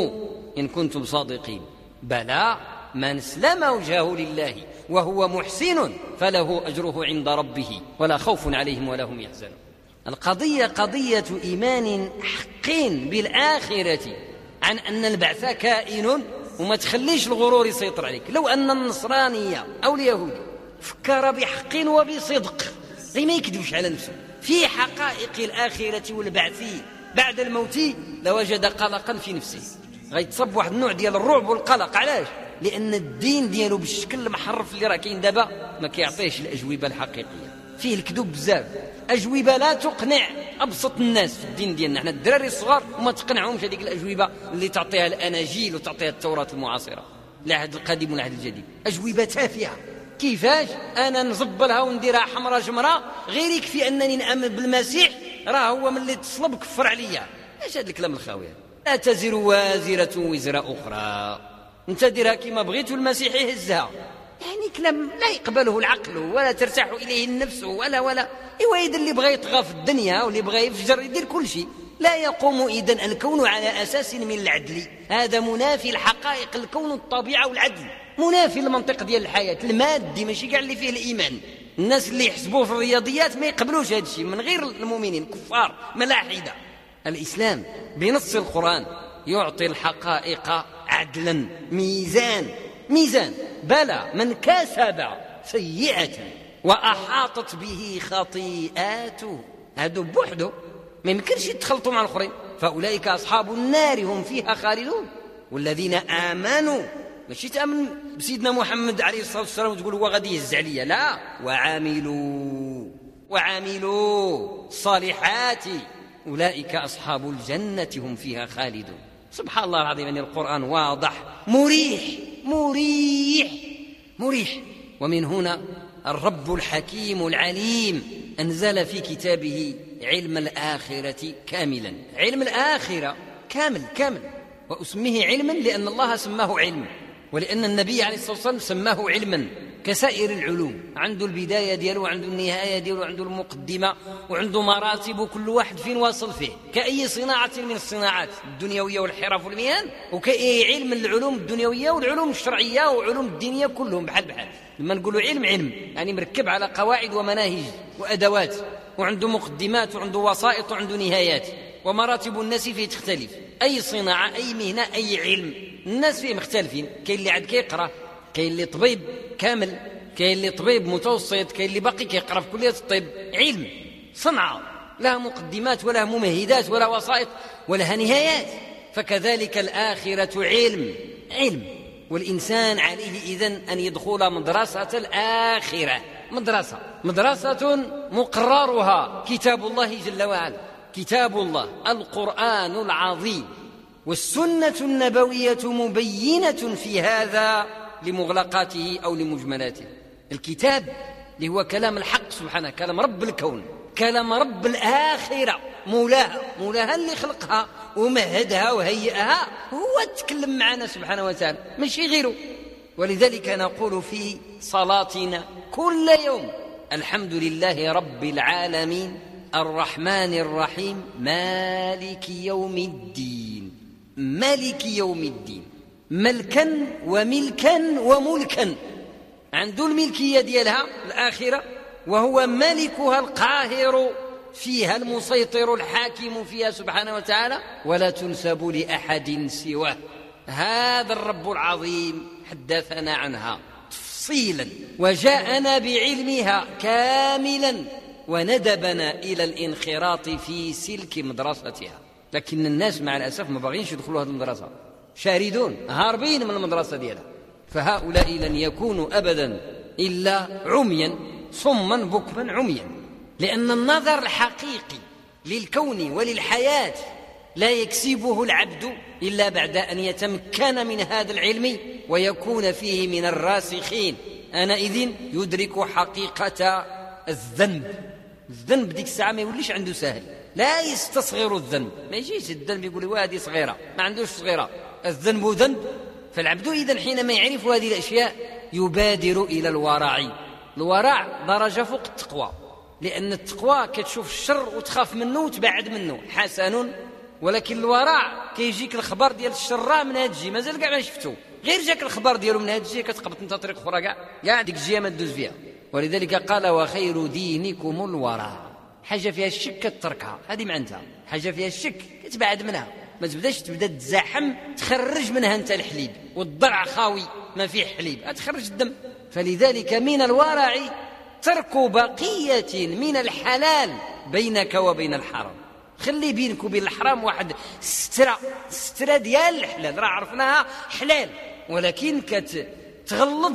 إن كنتم صادقين. بلى من اسلم وجهه لله وهو محسن فله أجره عند ربه ولا خوف عليهم ولا هم يحزنون. القضية قضية إيمان حق بالآخرة، عن أن البعث كائن، وما تخليش الغرور يسيطر عليك. لو أن النصرانية أو اليهود فكر بحق وبصدق غير ما يكذبش على نفسه في حقائق الآخرة والبعث بعد الموت لوجد قلقا في نفسه، غيتصب واحد النوع ديال الرعب والقلق. علاش؟ لأن الدين ديالو بالشكل المحرف اللي راه كاين دابا ما كيعطيش الأجوبة الحقيقية، فيه الكذوب بزاف، أجوبة لا تقنع أبسط الناس في الدين ديالنا. احنا الدراري الصغار وما تقنعهمش هذيك الأجوبة اللي تعطيها الأناجيل وتعطيها التوراة المعاصرة، العهد القديم والعهد الجديد، أجوبة تافهة. كيفاش أنا نزبلها ونديرها حمراء جمراء غير يكفي أنني نأمن بالمسيح راه هو من اللي تصلب كفر عليا؟ ايش هذا الكلام الخاوي؟ لا تزر وازرة وزر أخرى، انت ديرها كما بغيت والمسيح يهزها. يعني كلام لا يقبله العقل ولا ترتاح إليه النفس ولا إيوا اللي بغى يطغى في الدنيا واللي بغى يفجر يدير كل شيء. لا يقوم إذن الكون على أساس من العدل، هذا منافي الحقائق، الكون الطبيعة والعدل منافي المنطق ديال الحياة المادي، ماشي كاع اللي فيه الإيمان. الناس اللي يحسبوه في الرياضيات ما يقبلوش هذا الشيء، من غير المؤمنين كفار ملاحدة. الإسلام بنص القرآن يعطي الحقائق عدلا، ميزان. بلى من كسب سيئة وأحاطت به خطيئاته، هذا بوحده ما يمكنش يتخلطوا مع الآخرين، فأولئك أصحاب النار هم فيها خالدون. والذين آمنوا، ماشي تأمن بسيدنا محمد عليه الصلاة والسلام وتقول هو غادي يهزع عليا، لا، وعاملوا الصالحات أولئك أصحاب الجنة هم فيها خالدون. سبحان الله العظيم، يعني القرآن واضح مريح. ومن هنا الرب الحكيم العليم أنزل في كتابه علم الآخرة كاملا، علم الآخرة كامل، وأسميه علما لأن الله سماه علم، ولأن النبي عليه الصلاة والسلام سماه علما كسائر العلوم، عنده البداية دياله وعنده النهاية دياله وعنده المقدمة وعنده مراتب، وكل واحد فين واصل فيه، كأي صناعة من الصناعات الدنيوية والحرف والمهن، وكأي علم من العلوم الدنيوية والعلوم الشرعية وعلوم الدينية، كلهم بحال. لما نقولوا علم يعني مركب على قواعد ومناهج وأدوات، وعنده مقدمات وعنده وسائط وعنده نهايات، ومراتب الناس فيه تختلف. أي صناعة، أي مهنة، أي علم، الناس فيه مختلفين. كاين اللي عاد كيقرأ، كاين اللي طبيب كامل، كاين اللي طبيب متوسط، كاين اللي باقي كيقرأ في كلية الطب. علم صنعة لها مقدمات ولها ممهدات ولها وسائط ولها نهايات، فكذلك الآخرة علم. والإنسان عليه إذن أن يدخل مدرسة الآخرة، مدرسة مقررها كتاب الله جل وعلا، كتاب الله القرآن العظيم، والسنة النبوية مبينة في هذا لمغلقاته أو لمجملاته. الكتاب اللي هو كلام الحق سبحانه، كلام رب الكون، كلام رب الآخرة، مولاها اللي خلقها ومهدها وهيئها، هو تكلم معنا سبحانه وتعالى، ماشي غيره. ولذلك نقول في صلاتنا كل يوم: الحمد لله رب العالمين الرحمن الرحيم مالك يوم الدين. ملكا وملكا وملكا، عنده الملكية ديالها الآخرة، وهو ملكها القاهر فيها، المسيطر الحاكم فيها سبحانه وتعالى، ولا تنسب لأحد سواه. هذا الرب العظيم حدثنا عنها تفصيلا، وجاءنا بعلمها كاملا، وندبنا إلى الانخراط في سلك مدرستها. لكن الناس مع الأسف ما باغينش يدخلوا هذه المدرسة، شاردون هاربين من المدرسة ديالها. فهؤلاء لن يكونوا أبدا إلا عميا، صما بكما عميا، لأن النظر الحقيقي للكون وللحياة لا يكسبه العبد إلا بعد أن يتمكن من هذا العلم ويكون فيه من الراسخين. آنئذ يدرك حقيقة الذنب ديك الساعة ما يوليش عنده سهل، لا يستصغر الذنب، ما يجيش الذنب يقول وادي صغيرة، ما عندوش صغيرة، الذنب ذنب. فالعبد إذن حينما يعرف هذه الأشياء يبادر إلى الورع درجة فوق التقوى، لأن التقوى كتشوف الشر وتخاف منه وتبعد منه، حسن. ولكن الورع كيجيك الخبر ديال الشر من هاد الجهه مازال كاع ما شفتو، غير جاك الخبر ديالو من هاد الجهه كتقبط انت طريق اخرى كاع ديك الجهه ما تدوز فيها. ولذلك قال: وخير دينكم الورع. حاجه فيها الشك كتركها، هذه معناتها حاجه فيها الشك كتبعد منها، ما تبدا تزاحم تخرج منها انت الحليب، والضرع خاوي ما فيه حليب تخرج الدم. فلذلك من الورع ترك بقيه من الحلال بينك وبين الحرام. خلي بينك وبين الحرام واحد سترة ديال الحلال، راه عرفناها حلال، ولكن كتغلظ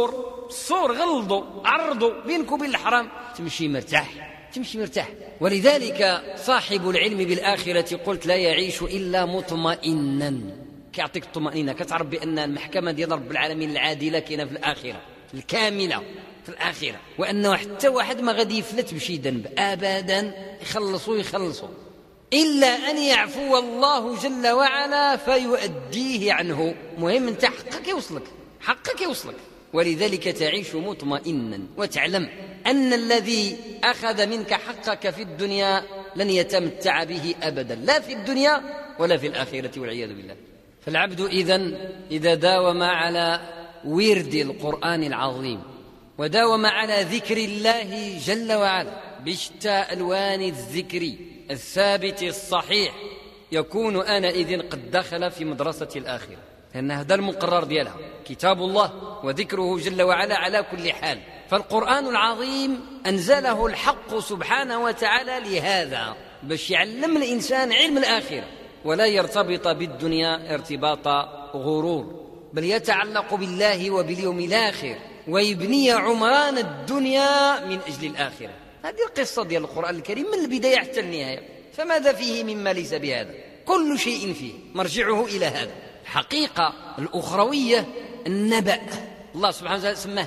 الصور غلظوا عرضوا بينك وبين الحرام، تمشي مرتاح. ولذلك صاحب العلم بالآخرة قلت لا يعيش إلا مطمئنا، كيعطيك الطمأنينة، كتعرف بأن المحكمة ديال رب العالمين العادلة كاينة في الآخرة الكاملة في الآخرة، وأنه حتى واحد ما غادي يفلت بشي ذنب أبدا، يخلصوا إلا أن يعفو الله جل وعلا فيؤديه عنه. مهم أنت حقك يوصلك، ولذلك تعيش مطمئنا وتعلم أن الذي أخذ منك حقك في الدنيا لن يتمتع به أبدا، لا في الدنيا ولا في الآخرة والعياذ بالله. فالعبد إذا داوم على ورد القرآن العظيم وداوم على ذكر الله جل وعلا بشتى ألوان الذكر الثابت الصحيح، يكون آنئذ قد دخل في مدرسة الآخرة، لأن هذا المقرر ديالها كتاب الله وذكره جل وعلا على كل حال. فالقرآن العظيم أنزله الحق سبحانه وتعالى لهذا، باش يعلم الإنسان علم الآخرة ولا يرتبط بالدنيا ارتباط غرور، بل يتعلق بالله وباليوم الآخر ويبني عمران الدنيا من أجل الآخرة. هذه القصة ديال القرآن الكريم من البداية حتى النهاية. فماذا فيه مما ليس بهذا؟ كل شيء فيه مرجعه إلى هذا. الحقيقة الأخروية النبأ، الله سبحانه وتعالى سماه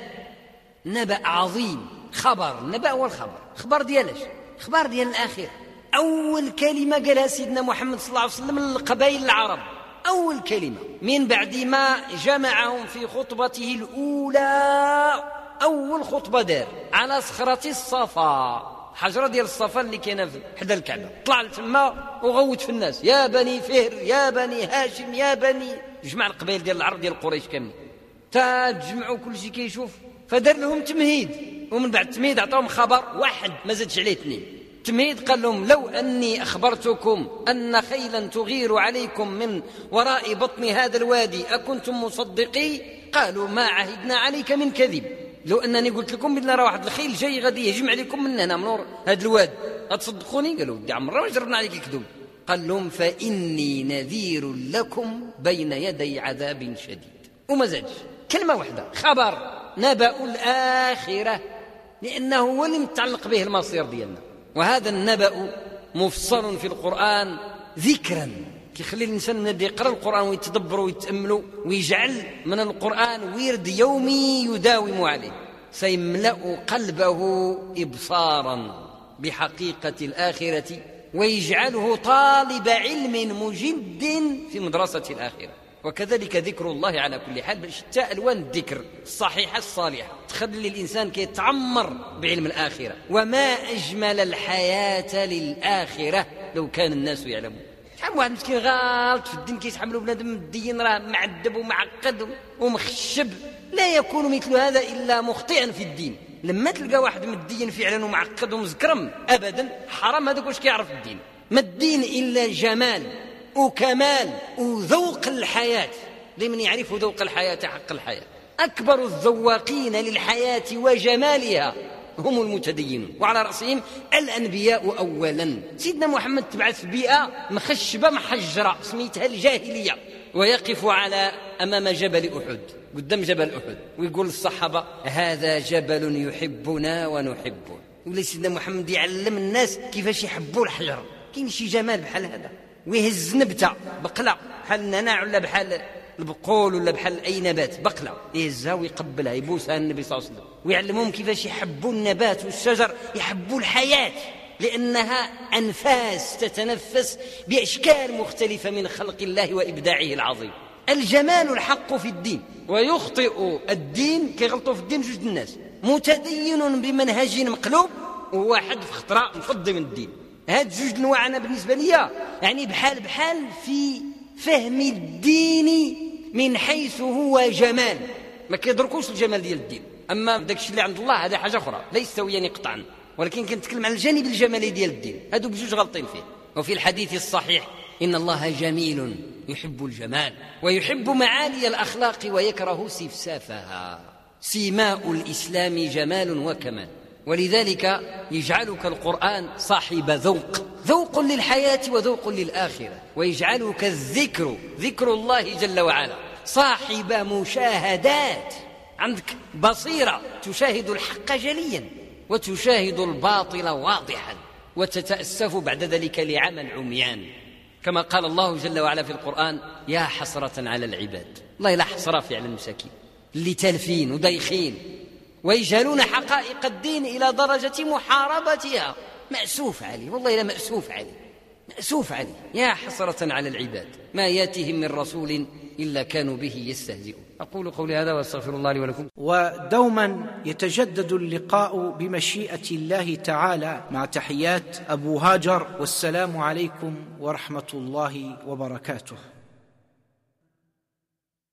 نبأ عظيم، خبر. النبأ هو الخبر، خبر ديالاش؟ خبر ديال الآخرة. أول كلمة قالها سيدنا محمد صلى الله عليه وسلم للقبائل العرب، أول كلمة من بعد ما جمعهم في خطبته الأولى، أول خطبة دار على صخرة الصفا، حجرة ديال الصفا اللي كاينه حدا الكعبة. طلع لتما وغوت في الناس، يا بني فهر يا بني هاشم يا بني، جمع القبائل ديال العرب ديال قريش كاملين، تجمعوا كل شيء كيشوف. فدار لهم تمهيد، ومن بعد التمهيد عطاهم خبر واحد ما زادش عليه اثنين. تمهيد قال لهم لو أني أخبرتكم أن خيلا تغير عليكم من وراء بطن هذا الوادي أكنتم مصدقي؟ قالوا ما عهدنا عليك من كذب. لو أنني قلت لكم بأن راه واحد الخيل جاي غادي يهجم عليكم من هنا من ور هذا الواد أتصدقوني؟ قالوا دي عمرنا ما جربنا عليك الكذوب. قال لهم فإني نذير لكم بين يدي عذاب شديد. وما زادش كلمة واحدة، خبر نبأ الآخرة، لأنه هو اللي متعلق به المصير ديالنا. وهذا النبأ مفصل في القرآن ذكرا، كيخلي الإنسان من يقرأ القرآن ويتدبر ويتأمل ويجعل من القرآن ورد يومي يداوم عليه، سيملأ قلبه إبصارا بحقيقة الآخرة ويجعله طالب علم مجد في مدرسة الآخرة. وكذلك ذكر الله على كل حال بشتى ألوان الذكر الصحيحة الصالحة تخلي الإنسان كيتعمر بعلم الآخرة. وما أجمل الحياة للآخرة لو كان الناس يعلمون. شحال واحد مسكين غالط في الدين كيتحملوا بنادم الدين راه معذب ومعقد ومخشب، لا يكون مثل هذا إلا مخطئا في الدين. لما تلقى واحد مدين فعلا ومعقد ومزكرم أبدا حرام، هذاك واش كيعرف الدين؟ ما الدين إلا جمال وكمال وذوق الحياة. لمن يعرف ذوق الحياة حق الحياة. أكبر الذواقين للحياة وجمالها هم المتدينون، وعلى رأسهم الأنبياء أولا. سيدنا محمد تبعث في بيئة مخشبة محجرة سميتها الجاهلية، ويقف أمام جبل أحد، قدام جبل أحد، ويقول للصحابة هذا جبل يحبنا ونحبه. ولا سيدنا محمد يعلم الناس كيفاش يحبوا الحجر. كاين شي جمال بحال هذا، ويهز نبتة بقلة بحال النعناع ولا بحال البقول ولا بحال أي نبات، بقلة يهزها ويقبلها يبوسها النبي صلى الله عليه وسلم، ويعلمهم كيفاش يحبوا النبات والشجر، يحبوا الحياة لأنها أنفاس تتنفس بأشكال مختلفة من خلق الله وإبداعه العظيم. الجمال الحق في الدين. ويخطئ الدين، كيغلطوا في الدين جوج الناس، متدين بمنهج مقلوب وواحد في خطراء مفضي من الدين. هاد جوج انواع انا بالنسبه لي يعني بحال في فهم الدين من حيث هو جمال، ما كيدركوش الجمال ديال الدين. اما داكشي اللي عند الله هذا حاجه اخرى لا يستويان قطعا، ولكن كنتكلم على الجانب الجمالي ديال الدين. هادو بجوج غلطين فيه. وفي الحديث الصحيح ان الله جميل يحب الجمال ويحب معالي الاخلاق ويكره سفسافها. سيماء الاسلام جمال وكمال، ولذلك يجعلك القرآن صاحب ذوق للحياة وذوق للآخرة، ويجعلك ذكر الله جل وعلا صاحب مشاهدات، عندك بصيرة تشاهد الحق جليا وتشاهد الباطل واضحا، وتتأسف بعد ذلك لعمى العميان. كما قال الله جل وعلا في القرآن يا حسرة على العباد. الله لا حسرة فعلا المساكين اللي تالفين ودايخين ويجهلون حقائق الدين إلى درجة محاربتها. مأسوف عليه والله، لا مأسوف عليه. مأسوف عليه، يا حسرة على العباد ما ياتيهم من رسول إلا كانوا به يستهزئون. أقول قولي هذا وأستغفر الله لي ولكم. ودوما يتجدد اللقاء بمشيئة الله تعالى، مع تحيات أبو هاجر، والسلام عليكم ورحمة الله وبركاته.